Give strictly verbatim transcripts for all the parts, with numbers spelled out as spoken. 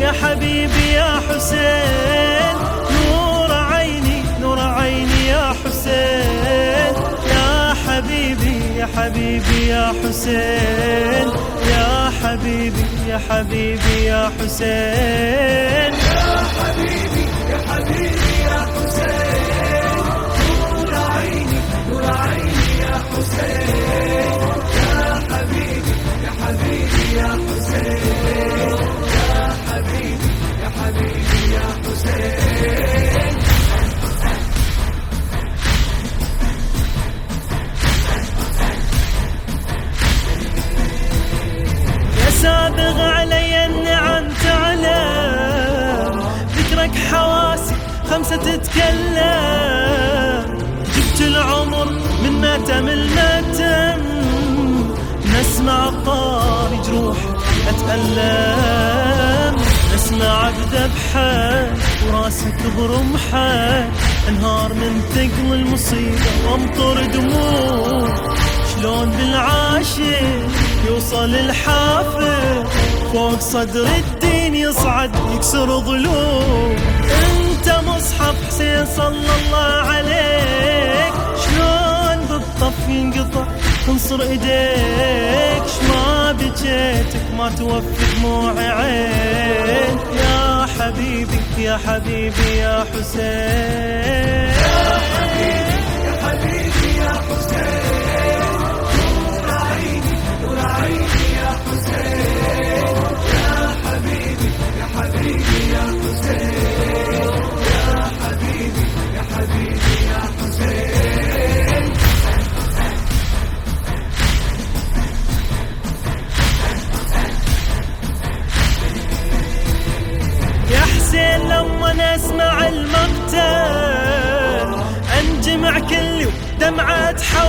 يا حبيبي يا حسين، نور عيني نور عيني يا حسين، يا حبيبي يا حبيبي يا حسين، يا حبيبي يا حبيبي يا حسين، يا حبيبي يا حبيبي يا حسين، نور عيني نور عيني يا حسين، يا حبيبي يا حبيبي يا حسين، يا حبيبي يا حبيبي يا حسين. يا سابغ علي النعم تعلم، ذكرك حواسي خمسة تتكلم، جبت العمر من ماتم الماتم، نسمع الطاري جروح أتألم، نسمع بذبحك وراسك برمحك، انهار من ثقل المصيبة وامطر دموع، شلون بالعاشق يوصل الحافر فوق صدر الدين يصعد يكسر ظلوم، انت مصحف حسين صلى الله عليك، شلون بالطف ينقطع تنصر ايديك، شما بجيتك ما توفي دموع عين، يا حبيبي يا حبيبي يا حسين، يا حبيبي يا حبيبي يا حسين، نور عيني نور عيني يا حسين، يا حبيبي يا حبيبي يا حسين، يا حبيبي يا حبيبي يا حسين. يا حسين لما نسمع المقتل انجمع كل دمعة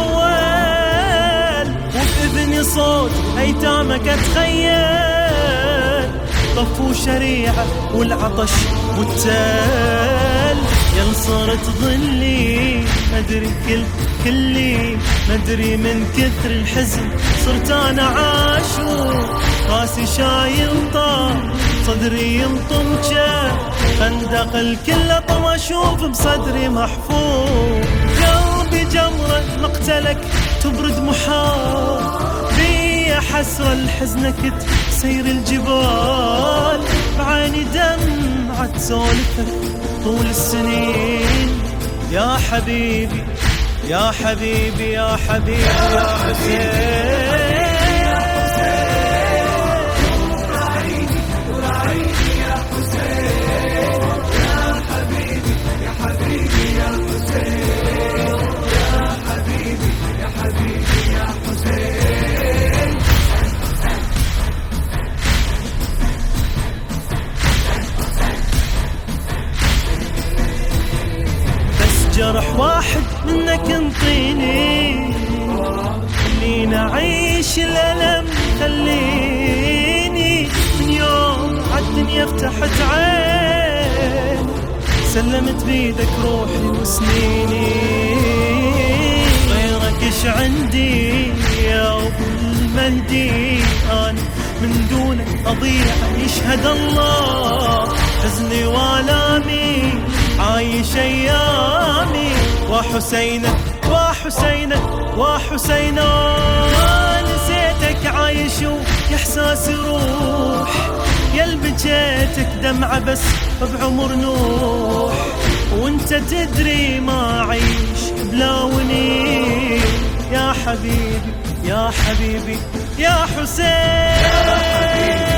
تحول، وبإذني صوت أيتامك أتخيل، طفوا شريعة والعطش والتل، يل صرت ظلي مدري كل كلي، مدري من كثر الحزن صرت أنا عاشور، راسي شايل طار صدري ينطم جاه، خندق الكل طم أشوف بصدري محفور، قلبي جمرة مقتلك تبرد محال، في حسرة الحزنك تسير الجبال، بعيني دمعة سولفك طول السنين، يا حبيبي يا حبيبي يا حبيبي يا حسين، جرح واحد منك انطيني، خليني اعيش الالم، خليني من يوم عالدنيا فتحت عين، سلمت بيدك روحي وسنيني، غيرك ايش عندي يا ابو المهدي، انا من دونك اضيع يشهد الله، حزني والامي عايش ايامي، وحسينة وحسينة وحسينة، نسيتك عايش واحساس روح، يل بجيتك دمعة بس بعمر نوح، وانت تدري ما عيش بلا ونين، يا حبيبي يا حبيبي يا حسين، يا حبيبي